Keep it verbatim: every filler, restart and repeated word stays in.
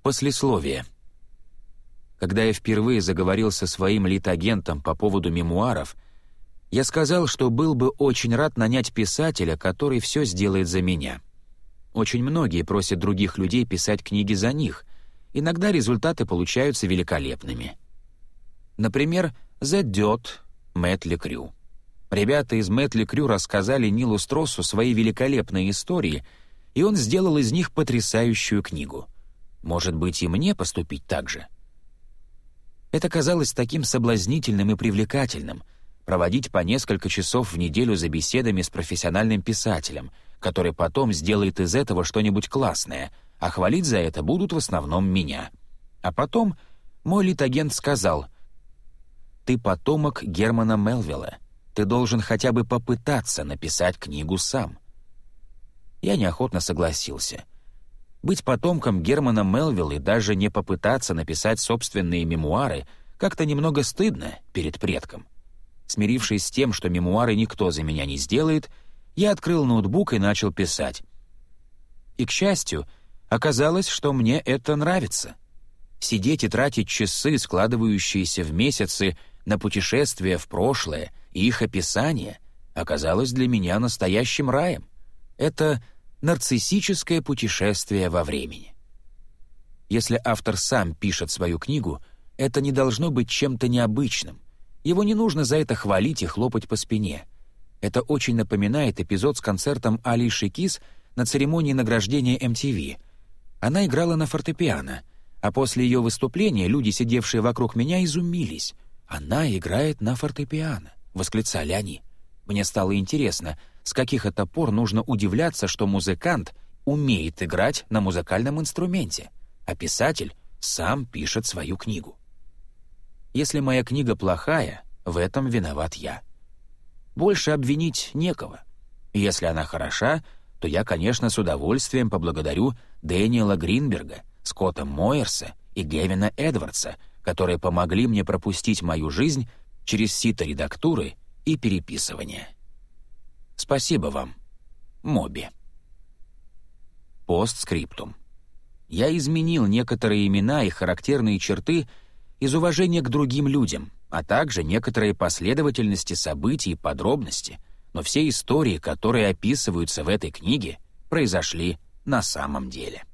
Послесловие. Когда я впервые заговорил со своим литагентом по поводу мемуаров, я сказал, что был бы очень рад нанять писателя, который все сделает за меня. Очень многие просят других людей писать книги за них. Иногда результаты получаются великолепными. Например, «The Dirt» Мэтт Лекрю. Ребята из Мэтт Лекрю рассказали Нилу Строссу свои великолепные истории, и он сделал из них потрясающую книгу. Может быть, и мне поступить так же? Это казалось таким соблазнительным и привлекательным — проводить по несколько часов в неделю за беседами с профессиональным писателем, который потом сделает из этого что-нибудь классное, а хвалить за это будут в основном меня. А потом мой литагент сказал: «Ты потомок Германа Мелвилла. Ты должен хотя бы попытаться написать книгу сам». Я неохотно согласился. Быть потомком Германа Мелвилла и даже не попытаться написать собственные мемуары как-то немного стыдно перед предком. Смирившись с тем, что мемуары никто за меня не сделает, я открыл ноутбук и начал писать. И, к счастью, оказалось, что мне это нравится. Сидеть и тратить часы, складывающиеся в месяцы, на путешествия в прошлое и их описание, оказалось для меня настоящим раем. Это нарциссическое путешествие во времени. Если автор сам пишет свою книгу, это не должно быть чем-то необычным. Его не нужно за это хвалить и хлопать по спине. Это очень напоминает эпизод с концертом Алиши Кис на церемонии награждения эм ти ви. Она играла на фортепиано, а после ее выступления люди, сидевшие вокруг меня, изумились. «Она играет на фортепиано», — восклицали они. Мне стало интересно, с каких это пор нужно удивляться, что музыкант умеет играть на музыкальном инструменте, а писатель сам пишет свою книгу. Если моя книга плохая, в этом виноват я. Больше обвинить некого. Если она хороша, то я, конечно, с удовольствием поблагодарю Дэниела Гринберга, Скотта Мойерса и Гевина Эдвардса, которые помогли мне пропустить мою жизнь через сито редактуры и переписывания. Спасибо вам, Моби. Постскриптум. Я изменил некоторые имена и характерные черты из уважения к другим людям, а также некоторые последовательности событий и подробности, но все истории, которые описываются в этой книге, произошли на самом деле.